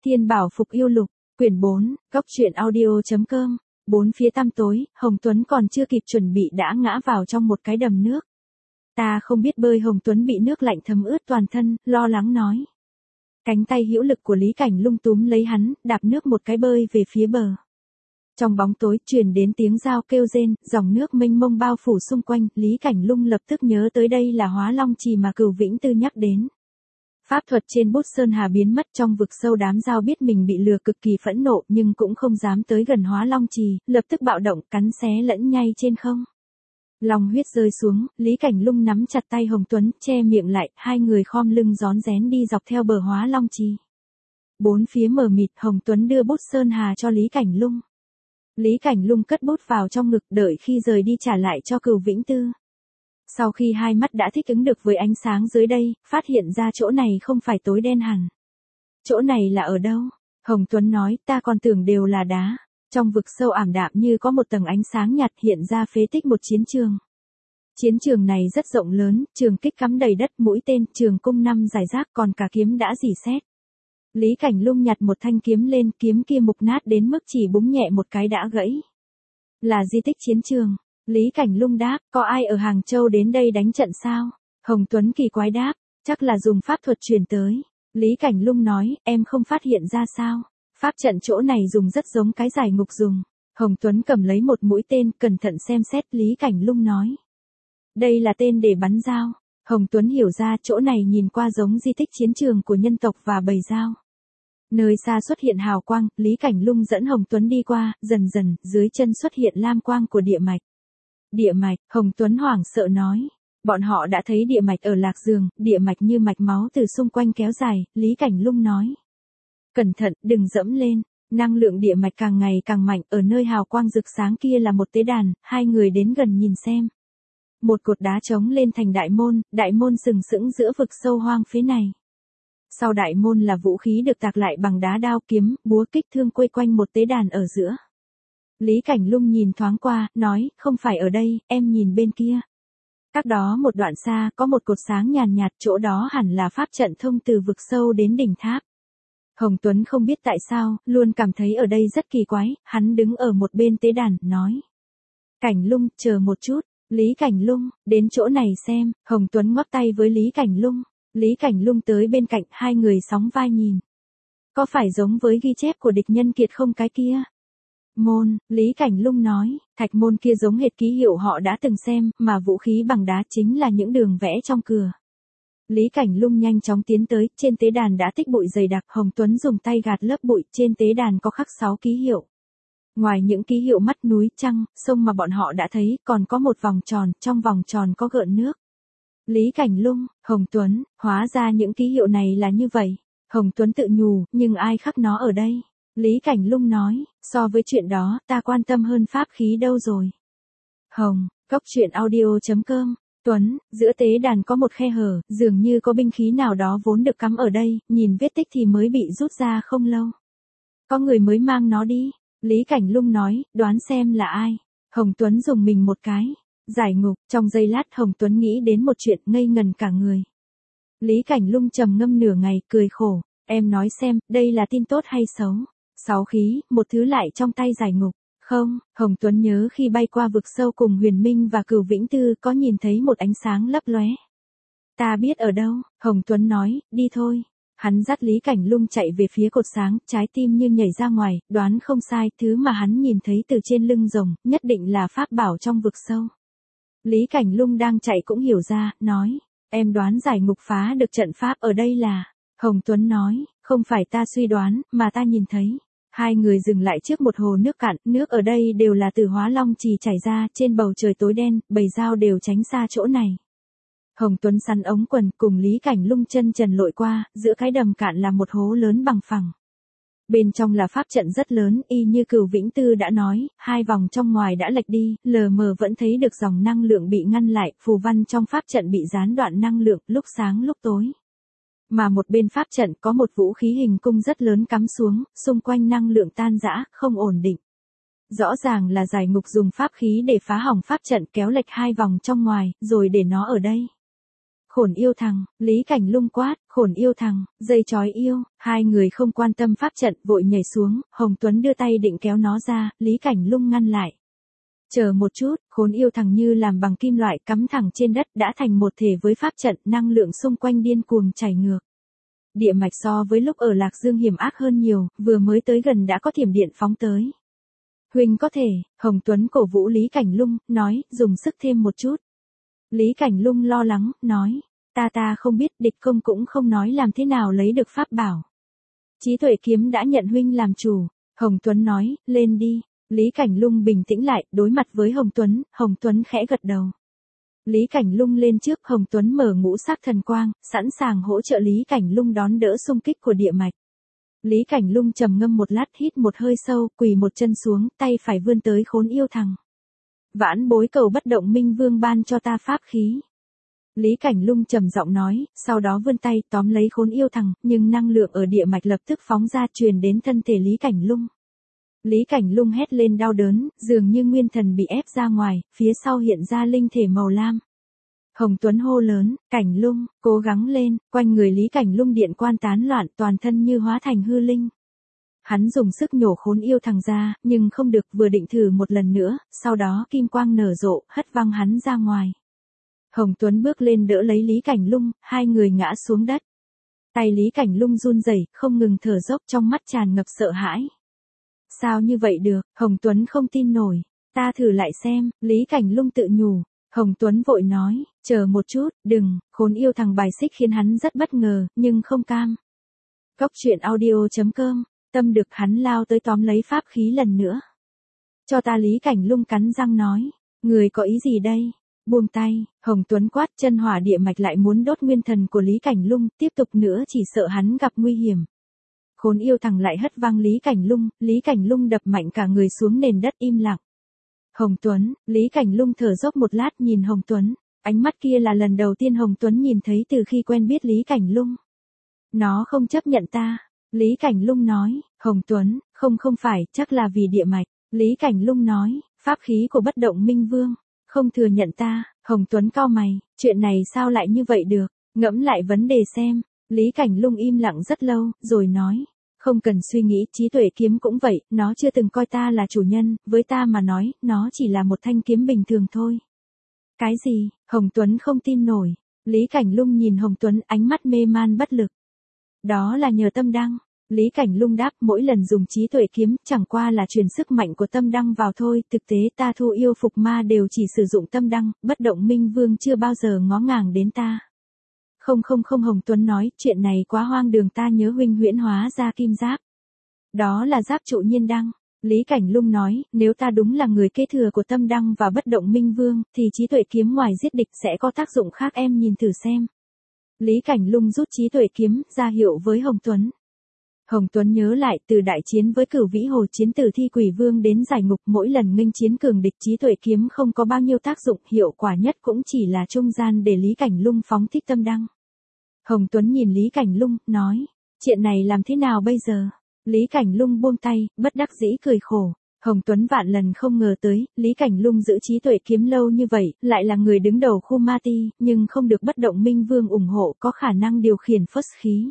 Thiên Bảo Phục Yêu Lục, quyển 4, góc truyện audio.com. Bốn phía tăm tối, Hồng Tuấn còn chưa kịp chuẩn bị đã ngã vào trong một cái đầm nước. Ta không biết bơi. Hồng Tuấn bị nước lạnh thấm ướt toàn thân, lo lắng nói. Cánh tay hữu lực của Lý Cảnh Lung túm lấy hắn, đạp nước một cái bơi về phía bờ. Trong bóng tối truyền đến tiếng dao kêu rên, dòng nước mênh mông bao phủ xung quanh, Lý Cảnh Lung lập tức nhớ tới đây là Hóa Long Trì mà Cửu Vĩnh Tư nhắc đến. Pháp thuật trên bút sơn hà biến mất trong vực sâu, đám dao biết mình bị lừa cực kỳ phẫn nộ nhưng cũng không dám tới gần Hóa Long Trì, lập tức bạo động cắn xé lẫn nhai trên không. Long huyết rơi xuống, Lý Cảnh Lung nắm chặt tay Hồng Tuấn, che miệng lại, hai người khom lưng rón rén đi dọc theo bờ Hóa Long Trì. Bốn phía mờ mịt, Hồng Tuấn đưa bút sơn hà cho Lý Cảnh Lung. Lý Cảnh Lung cất bút vào trong ngực, đợi khi rời đi trả lại cho Cửu Vĩnh Tư. Sau khi hai mắt đã thích ứng được với ánh sáng dưới đây, phát hiện ra chỗ này không phải tối đen hẳn. Chỗ này là ở đâu? Hồng Tuấn nói, ta còn tưởng đều là đá. Trong vực sâu ảm đạm như có một tầng ánh sáng nhạt hiện ra phế tích một chiến trường. Chiến trường này rất rộng lớn, trường kích cắm đầy đất, mũi tên, trường cung năm rải rác, còn cả kiếm đã rỉ sét. Lý Cảnh Lung nhặt một thanh kiếm lên, kiếm kia mục nát đến mức chỉ búng nhẹ một cái đã gãy. Là di tích chiến trường. Lý Cảnh Lung đáp, có ai ở Hàng Châu đến đây đánh trận sao? Hồng Tuấn kỳ quái đáp, chắc là dùng pháp thuật truyền tới. Lý Cảnh Lung nói, em không phát hiện ra sao? Pháp trận chỗ này dùng rất giống cái giải ngục dùng. Hồng Tuấn cầm lấy một mũi tên, cẩn thận xem xét, Lý Cảnh Lung nói. Đây là tên để bắn dao. Hồng Tuấn hiểu ra chỗ này nhìn qua giống di tích chiến trường của nhân tộc và bầy dao. Nơi xa xuất hiện hào quang, Lý Cảnh Lung dẫn Hồng Tuấn đi qua, dần dần, dưới chân xuất hiện lam quang của địa mạch. Địa mạch, Hồng Tuấn hoảng sợ nói. Bọn họ đã thấy địa mạch ở Lạc Dương, địa mạch như mạch máu từ xung quanh kéo dài, Lý Cảnh Lung nói. Cẩn thận, đừng dẫm lên, năng lượng địa mạch càng ngày càng mạnh, ở nơi hào quang rực sáng kia là một tế đàn, hai người đến gần nhìn xem. Một cột đá trống lên thành đại môn sừng sững giữa vực sâu hoang phía này. Sau đại môn là vũ khí được tạc lại bằng đá, đao kiếm, búa, kích thương quây quanh một tế đàn ở giữa. Lý Cảnh Lung nhìn thoáng qua, nói, không phải ở đây, em nhìn bên kia. Cách đó một đoạn xa, có một cột sáng nhàn nhạt, chỗ đó hẳn là pháp trận thông từ vực sâu đến đỉnh tháp. Hồng Tuấn không biết tại sao, luôn cảm thấy ở đây rất kỳ quái, hắn đứng ở một bên tế đàn, nói. Cảnh Lung, chờ một chút, Lý Cảnh Lung, đến chỗ này xem, Hồng Tuấn ngoắc tay với Lý Cảnh Lung. Lý Cảnh Lung tới bên cạnh, hai người sóng vai nhìn. Có phải giống với ghi chép của địch nhân kiệt không cái kia? Môn, Lý Cảnh Lung nói, thạch môn kia giống hệt ký hiệu họ đã từng xem, mà vũ khí bằng đá chính là những đường vẽ trong cửa. Lý Cảnh Lung nhanh chóng tiến tới, trên tế đàn đã tích bụi dày đặc, Hồng Tuấn dùng tay gạt lớp bụi, trên tế đàn có khắc 6 ký hiệu. Ngoài những ký hiệu mắt, núi, trăng, sông mà bọn họ đã thấy, còn có một vòng tròn, trong vòng tròn có gợn nước. Lý Cảnh Lung, Hồng Tuấn, hóa ra những ký hiệu này là như vậy. Hồng Tuấn tự nhủ, nhưng ai khắc nó ở đây? Lý Cảnh Lung nói, so với chuyện đó, ta quan tâm hơn pháp khí đâu rồi. Hồng, góc truyện audio.com. Tuấn, giữa tế đàn có một khe hở, dường như có binh khí nào đó vốn được cắm ở đây, nhìn vết tích thì mới bị rút ra không lâu. Có người mới mang nó đi. Lý Cảnh Lung nói, đoán xem là ai. Hồng Tuấn dùng mình một cái. Giải ngục, trong giây lát Hồng Tuấn nghĩ đến một chuyện, ngây ngần cả người. Lý Cảnh Lung trầm ngâm nửa ngày, cười khổ. Em nói xem, đây là tin tốt hay xấu? 6 khí, một thứ lại trong tay giải ngục. Không, Hồng Tuấn nhớ khi bay qua vực sâu cùng Huyền Minh và Cửu Vĩnh Tư có nhìn thấy một ánh sáng lấp lóe. Ta biết ở đâu, Hồng Tuấn nói, đi thôi. Hắn dắt Lý Cảnh Lung chạy về phía cột sáng, trái tim như nhảy ra ngoài, đoán không sai, thứ mà hắn nhìn thấy từ trên lưng rồng, nhất định là pháp bảo trong vực sâu. Lý Cảnh Lung đang chạy cũng hiểu ra, nói, em đoán giải ngục phá được trận pháp ở đây là. Hồng Tuấn nói, không phải ta suy đoán, mà ta nhìn thấy. Hai người dừng lại trước một hồ nước cạn, nước ở đây đều là từ Hóa Long Trì chảy ra, trên bầu trời tối đen, bầy dao đều tránh xa chỗ này. Hồng Tuấn sắn ống quần cùng Lý Cảnh Lung chân trần lội qua, giữa cái đầm cạn là một hố lớn bằng phẳng. Bên trong là pháp trận rất lớn, y như Cửu Vĩnh Tư đã nói, hai vòng trong ngoài đã lệch đi, lờ mờ vẫn thấy được dòng năng lượng bị ngăn lại, phù văn trong pháp trận bị gián đoạn năng lượng, lúc sáng lúc tối. Mà một bên pháp trận có một vũ khí hình cung rất lớn cắm xuống, xung quanh năng lượng tan rã, không ổn định. Rõ ràng là giải ngục dùng pháp khí để phá hỏng pháp trận, kéo lệch hai vòng trong ngoài, rồi để nó ở đây. Khổn yêu thằng, Lý Cảnh Lung quát, Khổn yêu thằng, dây chói yêu, hai người không quan tâm pháp trận vội nhảy xuống, Hồng Tuấn đưa tay định kéo nó ra, Lý Cảnh Lung ngăn lại. Chờ một chút, khốn yêu thằng như làm bằng kim loại cắm thẳng trên đất đã thành một thể với pháp trận, năng lượng xung quanh điên cuồng chảy ngược. Địa mạch so với lúc ở Lạc Dương hiểm ác hơn nhiều, vừa mới tới gần đã có thiểm điện phóng tới. Huynh có thể, Hồng Tuấn cổ vũ Lý Cảnh Lung, nói, dùng sức thêm một chút. Lý Cảnh Lung lo lắng, nói, ta không biết, địch công cũng không nói làm thế nào lấy được pháp bảo. Trí tuệ kiếm đã nhận huynh làm chủ, Hồng Tuấn nói, lên đi. Lý Cảnh Lung bình tĩnh lại, đối mặt với Hồng Tuấn khẽ gật đầu. Lý Cảnh Lung lên trước, Hồng Tuấn mở ngũ sắc thần quang, sẵn sàng hỗ trợ Lý Cảnh Lung đón đỡ xung kích của địa mạch. Lý Cảnh Lung trầm ngâm một lát, hít một hơi sâu, quỳ một chân xuống, tay phải vươn tới khốn yêu thằng. Vãn bối cầu bất động minh vương ban cho ta pháp khí. Lý Cảnh Lung trầm giọng nói, sau đó vươn tay tóm lấy khốn yêu thằng, nhưng năng lượng ở địa mạch lập tức phóng ra truyền đến thân thể Lý Cảnh Lung. Lý Cảnh Lung hét lên đau đớn, dường như nguyên thần bị ép ra ngoài, phía sau hiện ra linh thể màu lam. Hồng Tuấn hô lớn, Cảnh Lung, cố gắng lên, quanh người Lý Cảnh Lung điện quan tán loạn, toàn thân như hóa thành hư linh. Hắn dùng sức nhổ khốn yêu thằng ra, nhưng không được, vừa định thử một lần nữa, sau đó kim quang nở rộ, hất văng hắn ra ngoài. Hồng Tuấn bước lên đỡ lấy Lý Cảnh Lung, hai người ngã xuống đất. Tay Lý Cảnh Lung run rẩy, không ngừng thở dốc, trong mắt tràn ngập sợ hãi. Sao như vậy được, Hồng Tuấn không tin nổi, ta thử lại xem, Lý Cảnh Lung tự nhủ. Hồng Tuấn vội nói, chờ một chút, đừng, khốn yêu thằng bài xích khiến hắn rất bất ngờ, nhưng không cam. Góc truyện audio.com, tâm được hắn lao tới tóm lấy pháp khí lần nữa. Cho ta, Lý Cảnh Lung cắn răng nói, người có ý gì đây? Buông tay, Hồng Tuấn quát, chân hỏa địa mạch lại muốn đốt nguyên thần của Lý Cảnh Lung, tiếp tục nữa chỉ sợ hắn gặp nguy hiểm. Khốn yêu thằng lại hất văng Lý Cảnh Lung đập mạnh cả người xuống nền đất im lặng. Hồng Tuấn, Lý Cảnh Lung thở dốc một lát nhìn Hồng Tuấn, ánh mắt kia là lần đầu tiên Hồng Tuấn nhìn thấy từ khi quen biết Lý Cảnh Lung. Nó không chấp nhận ta, Lý Cảnh Lung nói, Hồng Tuấn, không phải, chắc là vì địa mạch, Lý Cảnh Lung nói, pháp khí của bất động minh vương, không thừa nhận ta, Hồng Tuấn cau mày, chuyện này sao lại như vậy được, ngẫm lại vấn đề xem, Lý Cảnh Lung im lặng rất lâu, rồi nói. Không cần suy nghĩ, trí tuệ kiếm cũng vậy, nó chưa từng coi ta là chủ nhân, với ta mà nói, nó chỉ là một thanh kiếm bình thường thôi. Cái gì? Hồng Tuấn không tin nổi. Lý Cảnh Lung nhìn Hồng Tuấn, ánh mắt mê man bất lực. Đó là nhờ tâm đăng. Lý Cảnh Lung đáp, mỗi lần dùng trí tuệ kiếm, chẳng qua là truyền sức mạnh của tâm đăng vào thôi, thực tế ta thu yêu phục ma đều chỉ sử dụng tâm đăng, bất động minh vương chưa bao giờ ngó ngàng đến ta. Không Hồng Tuấn nói, chuyện này quá hoang đường, ta nhớ huynh huyễn hóa ra kim giáp. Đó là giáp trụ nhiên đăng. Lý Cảnh Lung nói, nếu ta đúng là người kế thừa của tâm đăng và bất động minh vương, thì trí tuệ kiếm ngoài giết địch sẽ có tác dụng khác, em nhìn thử xem. Lý Cảnh Lung rút trí tuệ kiếm, ra hiệu với Hồng Tuấn. Hồng Tuấn nhớ lại, từ đại chiến với Cửu Vĩ Hồ chiến tử thi quỷ vương đến giải ngục, mỗi lần nghênh chiến cường địch trí tuệ kiếm không có bao nhiêu tác dụng, hiệu quả nhất cũng chỉ là trung gian để Lý Cảnh Lung phóng thích tâm đăng. Hồng Tuấn nhìn Lý Cảnh Lung, nói, chuyện này làm thế nào bây giờ? Lý Cảnh Lung buông tay, bất đắc dĩ cười khổ. Hồng Tuấn vạn lần không ngờ tới, Lý Cảnh Lung giữ trí tuệ kiếm lâu như vậy, lại là người đứng đầu khu ma ti, nhưng không được bất động minh vương ủng hộ, có khả năng điều khiển phất khí.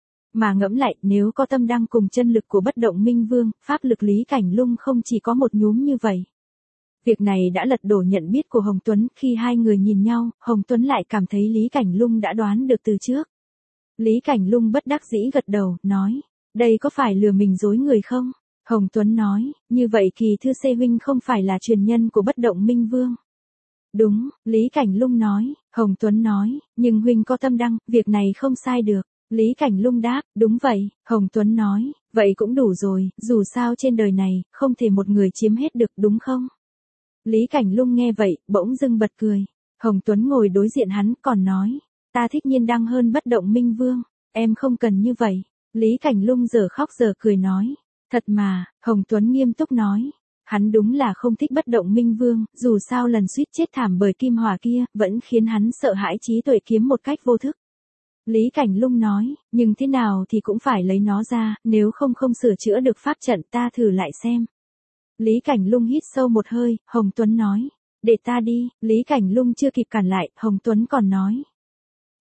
Mà ngẫm lại, nếu có tâm đăng cùng chân lực của bất động minh vương, pháp lực Lý Cảnh Lung không chỉ có một nhúm như vậy. Việc này đã lật đổ nhận biết của Hồng Tuấn, khi hai người nhìn nhau, Hồng Tuấn lại cảm thấy Lý Cảnh Lung đã đoán được từ trước. Lý Cảnh Lung bất đắc dĩ gật đầu, nói, đây có phải lừa mình dối người không? Hồng Tuấn nói, như vậy Kỳ Thư Xê huynh không phải là truyền nhân của bất động minh vương. Đúng, Lý Cảnh Lung nói, Hồng Tuấn nói, nhưng huynh có tâm đăng, việc này không sai được. Lý Cảnh Lung đáp, đúng vậy, Hồng Tuấn nói, vậy cũng đủ rồi, dù sao trên đời này, không thể một người chiếm hết được, đúng không? Lý Cảnh Lung nghe vậy, bỗng dưng bật cười. Hồng Tuấn ngồi đối diện hắn, còn nói, ta thích nhiên đăng hơn bất động minh vương, em không cần như vậy. Lý Cảnh Lung giờ khóc giờ cười nói, thật mà, Hồng Tuấn nghiêm túc nói, hắn đúng là không thích bất động minh vương, dù sao lần suýt chết thảm bởi kim hỏa kia, vẫn khiến hắn sợ hãi trí tuệ kiếm một cách vô thức. Lý Cảnh Lung nói, nhưng thế nào thì cũng phải lấy nó ra, nếu không sửa chữa được pháp trận, ta thử lại xem. Lý Cảnh Lung hít sâu một hơi, Hồng Tuấn nói, để ta đi, Lý Cảnh Lung chưa kịp cản lại, Hồng Tuấn còn nói.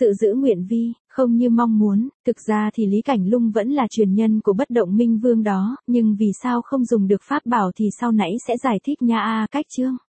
Sự giữ nguyện vi, không như mong muốn, thực ra thì Lý Cảnh Lung vẫn là truyền nhân của bất động minh vương đó, nhưng vì sao không dùng được pháp bảo thì sau nãy sẽ giải thích nha cách chương.